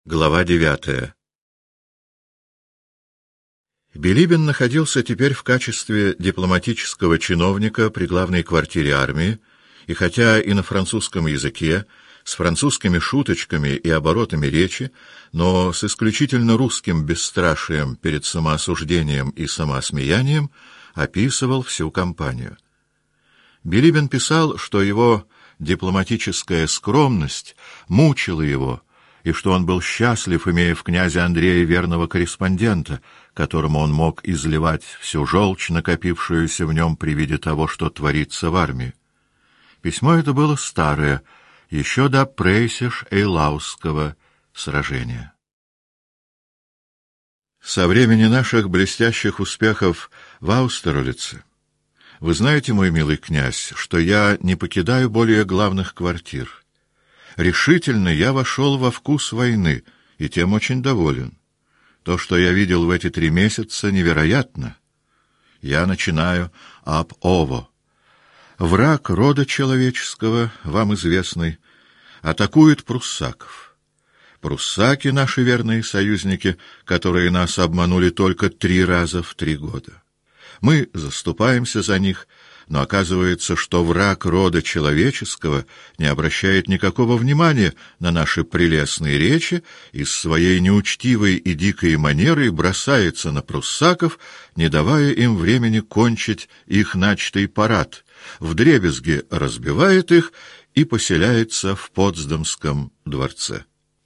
Глава 9. Билибин находился теперь в качестве дипломатического чиновника при главной квартире армии, и хотя и на французском языке, с французскими шуточками и оборотами речи, но с исключительно русским бесстрашием перед самоосуждением и самосмеянием, описывал всю кампанию. Билибин писал, что его дипломатическая скромность мучила его, и что он был счастлив, имея в князе Андрея верного корреспондента, которому он мог изливать всю желчь, накопившуюся в нем при виде того, что творится в армии. Письмо это было старое, еще до Прейсеш-Эйлаусского сражения. Со времени наших блестящих успехов в Аустерлице вы знаете, мой милый князь, что я не покидаю более главных квартир. Решительно я вошел во вкус войны, и тем очень доволен. То, что я видел в эти 3 месяца, невероятно. Я начинаю об ово. Враг рода человеческого, вам известный, атакует пруссаков. Пруссаки — наши верные союзники, которые нас обманули только 3 раза в 3 года. Мы заступаемся за них, но оказывается, что враг рода человеческого не обращает никакого внимания на наши прелестные речи и с своей неучтивой и дикой манерой бросается на пруссаков, не давая им времени кончить их начатый парад, вдребезги разбивает их и поселяется в Потсдамском дворце.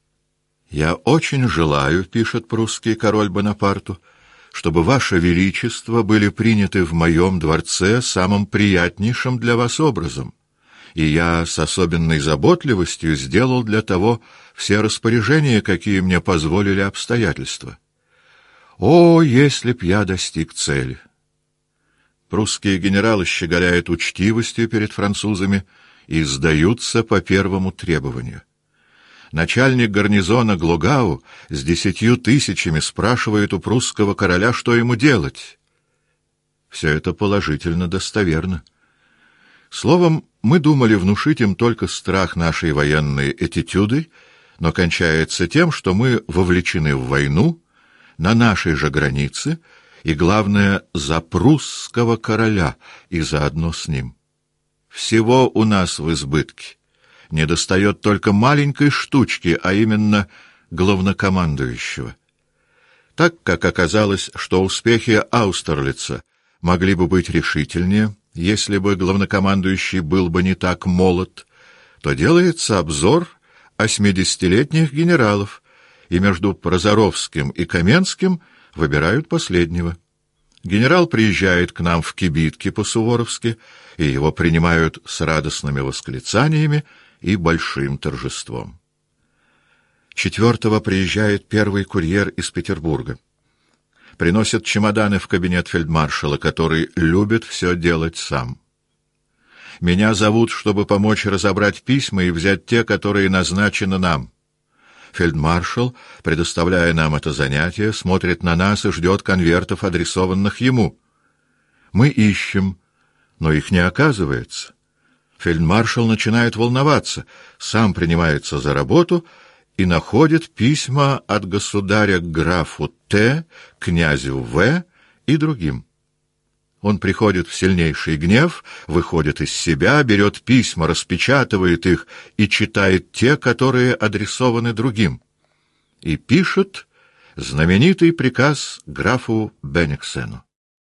«Я очень желаю, — пишет прусский король Бонапарту, — чтобы ваше величество были приняты в моем дворце самым приятнейшим для вас образом, и я с особенной заботливостью сделал для того все распоряжения, какие мне позволили обстоятельства. О, если б я достиг цели!» Прусские генералы щеголяют учтивостью перед французами и сдаются по первому требованию. Начальник гарнизона Глогау с 10 000 спрашивает у прусского короля, что ему делать. Все это положительно достоверно. Словом, мы думали внушить им только страх нашей военной этюдой, но кончается тем, что мы вовлечены в войну на нашей же границе и, главное, за прусского короля и заодно с ним. Всего у нас в избытке. Недостает только маленькой штучки, а именно главнокомандующего. Так как оказалось, что успехи Аустерлица могли бы быть решительнее, если бы главнокомандующий был бы не так молод, то делается обзор 80-летних генералов, и между Прозоровским и Каменским выбирают последнего. Генерал приезжает к нам в кибитке по-суворовски, и его принимают с радостными восклицаниями и большим торжеством. 4-го приезжает первый курьер из Петербурга. Приносят чемоданы в кабинет фельдмаршала, который любит все делать сам. Меня зовут, чтобы помочь разобрать письма и взять те, которые назначены нам. Фельдмаршал, предоставляя нам это занятие, смотрит на нас и ждет конвертов, адресованных ему. Мы ищем, но их не оказывается. Фельдмаршал начинает волноваться, сам принимается за работу и находит письма от государя к графу Т., князю В. и другим. Он приходит в сильнейший гнев, выходит из себя, берет письма, распечатывает их и читает те, которые адресованы другим. И пишет знаменитый приказ графу Бенниксену.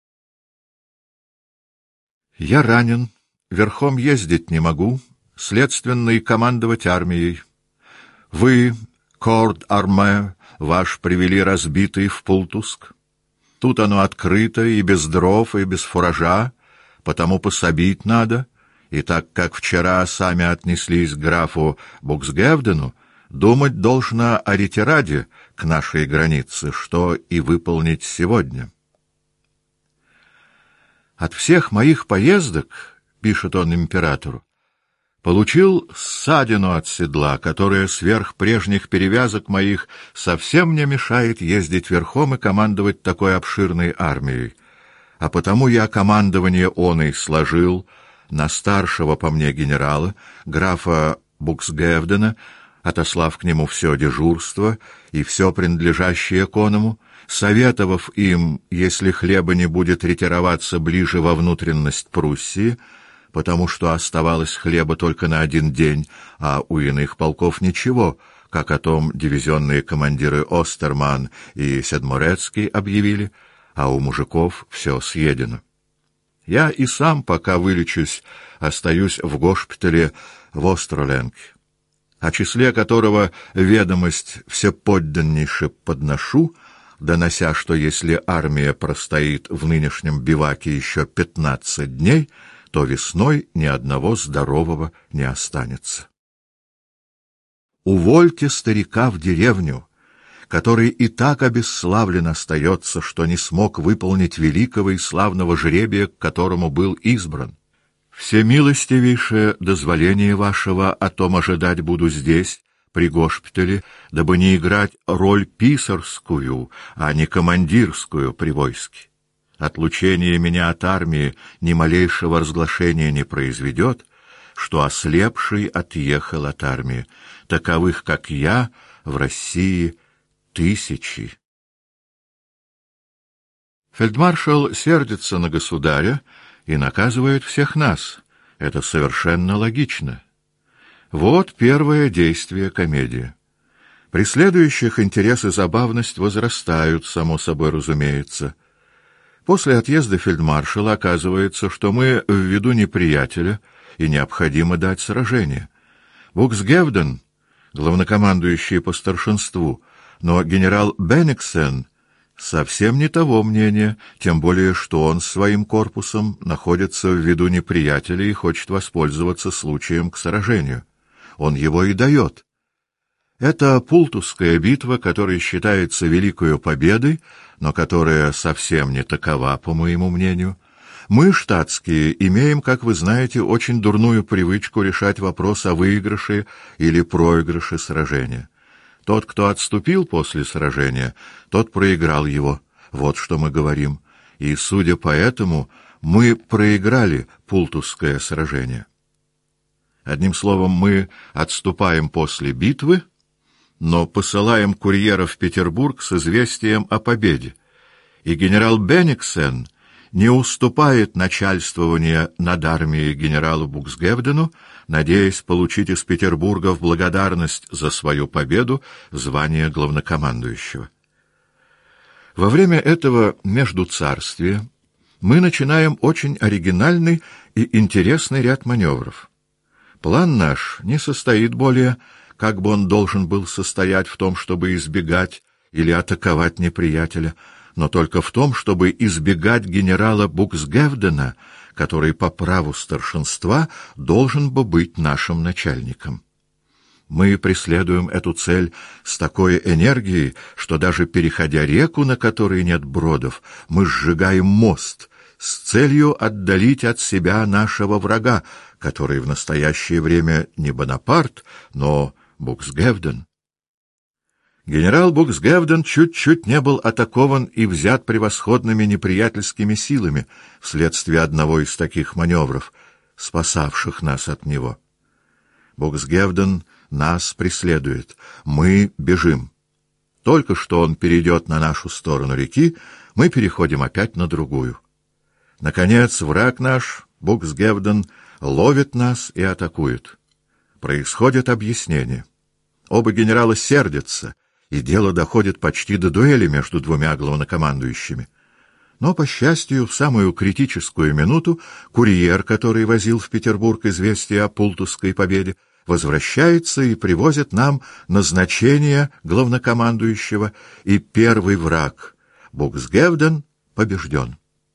«Я ранен. Верхом ездить не могу, следственно и командовать армией. Вы, корд-арме, ваш привели разбитый в Пултуск. Тут оно открыто и без дров, и без фуража, потому пособить надо, и так как вчера сами отнеслись к графу Буксгевдену, думать должно о ретираде к нашей границе, что и выполнить сегодня. От всех моих поездок, — пишет он императору, — получил ссадину от седла, которая сверх прежних перевязок моих совсем не мешает ездить верхом и командовать такой обширной армией. А потому я командование оной сложил на старшего по мне генерала, графа Буксгевдена, отослав к нему все дежурство и все принадлежащее коному, советовав им, если хлеба не будет, ретироваться ближе во внутренность Пруссии, потому что оставалось хлеба только на 1 день, а у иных полков ничего, как о том дивизионные командиры Остерман и Седморецкий объявили, а у мужиков все съедено. Я и сам, пока вылечусь, остаюсь в госпитале в Остроленке, о числе которого ведомость всеподданнейше подношу, донося, что если армия простоит в нынешнем биваке еще 15 дней, то весной ни одного здорового не останется. Увольте старика в деревню, который и так обесславлен остается, что не смог выполнить великого и славного жребия, к которому был избран. Всемилостивейшее дозволение вашего о том ожидать буду здесь, при госпитале, дабы не играть роль писарскую, а не командирскую при войске. Отлучение меня от армии ни малейшего разглашения не произведет, что ослепший отъехал от армии. Таковых, как я, в России тысячи. Фельдмаршал сердится на государя и наказывает всех нас. Это совершенно логично. Вот первое действие комедии. При следующих интерес и забавность возрастают, само собой разумеется. После отъезда фельдмаршала оказывается, что мы в виду неприятеля, и необходимо дать сражение. Буксгевден, главнокомандующий по старшинству, но генерал Бенниксен совсем не того мнения, тем более что он своим корпусом находится в виду неприятеля и хочет воспользоваться случаем к сражению. Он его и дает. Это Пултусская битва, которая считается великою победой, но которая совсем не такова, по моему мнению. Мы, штатские, имеем, как вы знаете, очень дурную привычку решать вопрос о выигрыше или проигрыше сражения. Тот, кто отступил после сражения, тот проиграл его. Вот что мы говорим. И, судя по этому, мы проиграли Пултусское сражение. Одним словом, мы отступаем после битвы, но посылаем курьера в Петербург с известием о победе, и генерал Бенниксен не уступает начальствование над армией генералу Буксгевдену, надеясь получить из Петербурга в благодарность за свою победу звание главнокомандующего. Во время этого междуцарствия мы начинаем очень оригинальный и интересный ряд маневров. План наш не состоит более, как бы он должен был состоять, в том, чтобы избегать или атаковать неприятеля, но только в том, чтобы избегать генерала Буксгевдена, который по праву старшинства должен бы быть нашим начальником. Мы преследуем эту цель с такой энергией, что даже переходя реку, на которой нет бродов, мы сжигаем мост с целью отдалить от себя нашего врага, который в настоящее время не Бонапарт, но Буксгевден. Генерал Буксгевден чуть-чуть не был атакован и взят превосходными неприятельскими силами вследствие одного из таких маневров, спасавших нас от него. Буксгевден нас преследует, мы бежим. Только что он перейдет на нашу сторону реки, мы переходим опять на другую. Наконец, враг наш, Буксгевден, ловит нас и атакует. Происходит объяснение. Оба генерала сердятся, и дело доходит почти до дуэли между двумя главнокомандующими. Но, по счастью, в самую критическую минуту курьер, который возил в Петербург известие о Пултусской победе, возвращается и привозит нам назначение главнокомандующего, и первый враг, Буксгевден, побежден.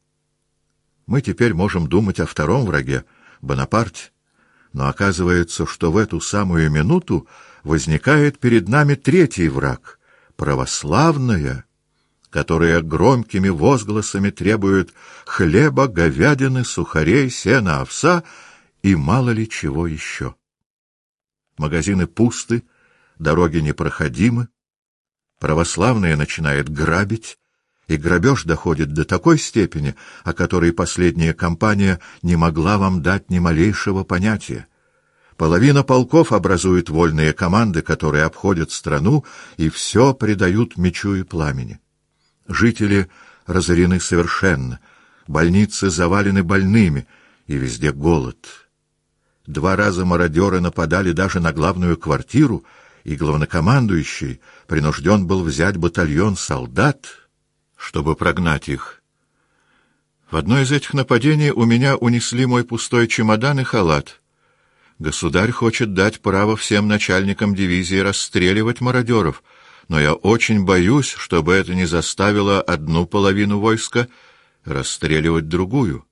Мы теперь можем думать о втором враге, Бонапарте, но оказывается, что в эту самую минуту возникает перед нами третий враг, православная, которая громкими возгласами требует хлеба, говядины, сухарей, сена, овса и мало ли чего еще. Магазины пусты, дороги непроходимы, православная начинает грабить, и грабеж доходит до такой степени, о которой последняя кампания не могла вам дать ни малейшего понятия. Половина полков образует вольные команды, которые обходят страну и все предают мечу и пламени. Жители разорены совершенно, больницы завалены больными, и везде голод. 2 раза мародеры нападали даже на главную квартиру, и главнокомандующий принужден был взять батальон солдат, чтобы прогнать их. В одно из этих нападений у меня унесли мой пустой чемодан и халат. Государь хочет дать право всем начальникам дивизии расстреливать мародеров, но я очень боюсь, чтобы это не заставило одну половину войска расстреливать другую.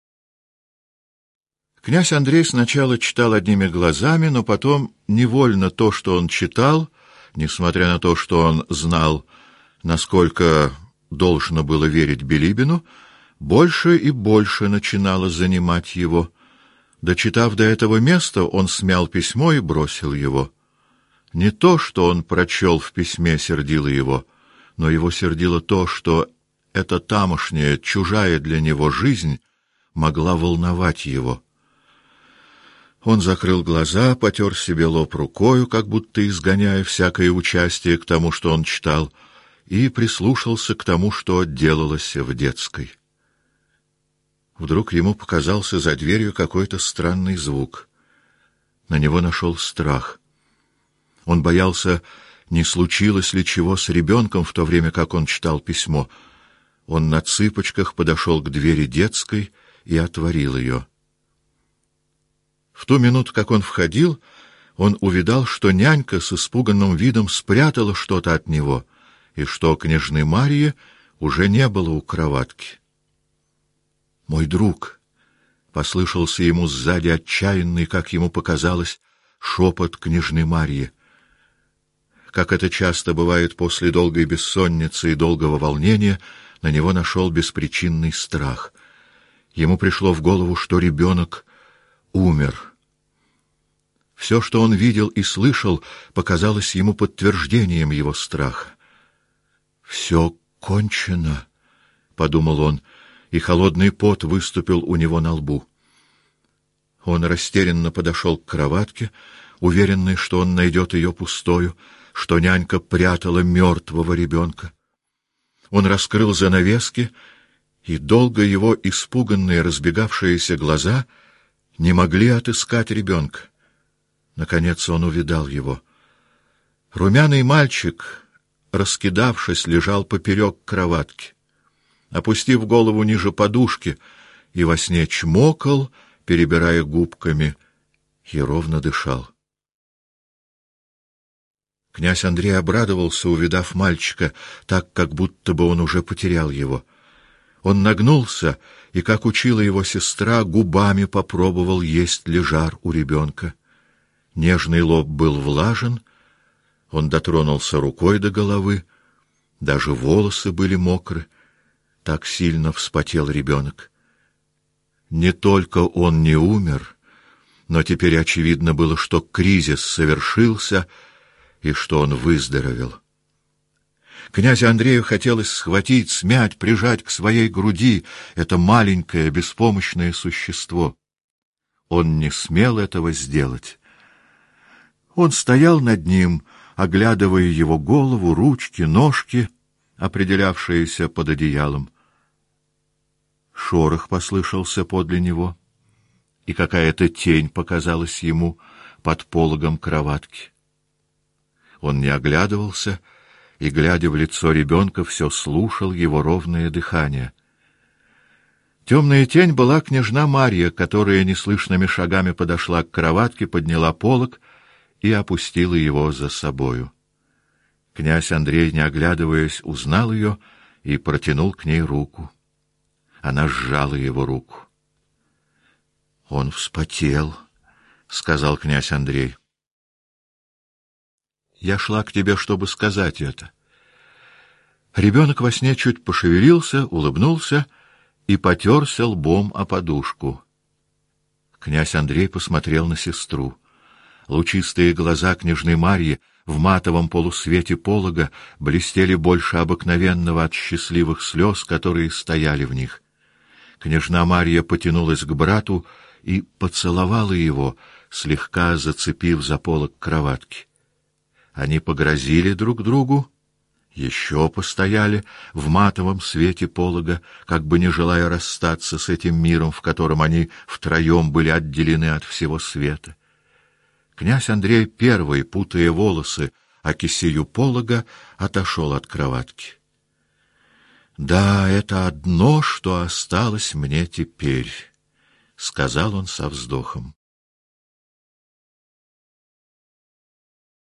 Князь Андрей сначала читал одними глазами, но потом невольно то, что он читал, несмотря на то, что он знал, насколько должно было верить Билибину, больше и больше начинало занимать его. Дочитав до этого места, он смял письмо и бросил его. Не то, что он прочел в письме, сердило его, но его сердило то, что эта тамошняя, чужая для него жизнь могла волновать его. Он закрыл глаза, потер себе лоб рукою, как будто изгоняя всякое участие к тому, что он читал, и прислушался к тому, что делалось в детской. Вдруг ему показался за дверью какой-то странный звук. На него нашел страх. Он боялся, не случилось ли чего с ребенком в то время, как он читал письмо. Он на цыпочках подошел к двери детской и отворил ее. В ту минуту, как он входил, он увидал, что нянька с испуганным видом спрятала что-то от него, и что княжны Марьи уже не было у кроватки. «Мой друг!» — послышался ему сзади отчаянный, как ему показалось, шепот княжны Марьи. Как это часто бывает после долгой бессонницы и долгого волнения, на него нашел беспричинный страх. Ему пришло в голову, что ребенок умер. Все, что он видел и слышал, показалось ему подтверждением его страха. «Все кончено», — подумал он, и холодный пот выступил у него на лбу. Он растерянно подошел к кроватке, уверенный, что он найдет ее пустою, что нянька прятала мертвого ребенка. Он раскрыл занавески, и долго его испуганные, разбегавшиеся глаза не могли отыскать ребенка. Наконец он увидал его. Румяный мальчик, раскидавшись, лежал поперек кроватки, опустив голову ниже подушки, и во сне чмокал, перебирая губками, и ровно дышал. Князь Андрей обрадовался, увидав мальчика, так, как будто бы он уже потерял его. Он нагнулся и, как учила его сестра, губами попробовал, есть ли жар у ребенка. Нежный лоб был влажен, он дотронулся рукой до головы, даже волосы были мокры, так сильно вспотел ребенок. Не только он не умер, но теперь очевидно было, что кризис совершился и что он выздоровел. Князю Андрею хотелось схватить, смять, прижать к своей груди это маленькое, беспомощное существо. Он не смел этого сделать. Он стоял над ним, оглядывая его голову, ручки, ножки, определявшиеся под одеялом. Шорох послышался подле него, и какая-то тень показалась ему под пологом кроватки. Он не оглядывался и, глядя в лицо ребенка, все слушал его ровное дыхание. Темная тень была княжна Марья, которая неслышными шагами подошла к кроватке, подняла полог и опустила его за собою. Князь Андрей, не оглядываясь, узнал ее и протянул к ней руку. Она сжала его руку. — Он вспотел, — сказал князь Андрей. — Я шла к тебе, чтобы сказать это. Ребенок во сне чуть пошевелился, улыбнулся и потерся лбом о подушку. Князь Андрей посмотрел на сестру. Лучистые глаза княжны Марьи в матовом полусвете полога блестели больше обыкновенного от счастливых слез, которые стояли в них. Княжна Марья потянулась к брату и поцеловала его, слегка зацепив за полог кроватки. Они погрозили друг другу, еще постояли в матовом свете полога, как бы не желая расстаться с этим миром, в котором они втроем были отделены от всего света. Князь Андрей первый, путая волосы о кисею полога, отошел от кроватки. «Да, это одно, что осталось мне теперь», — сказал он со вздохом.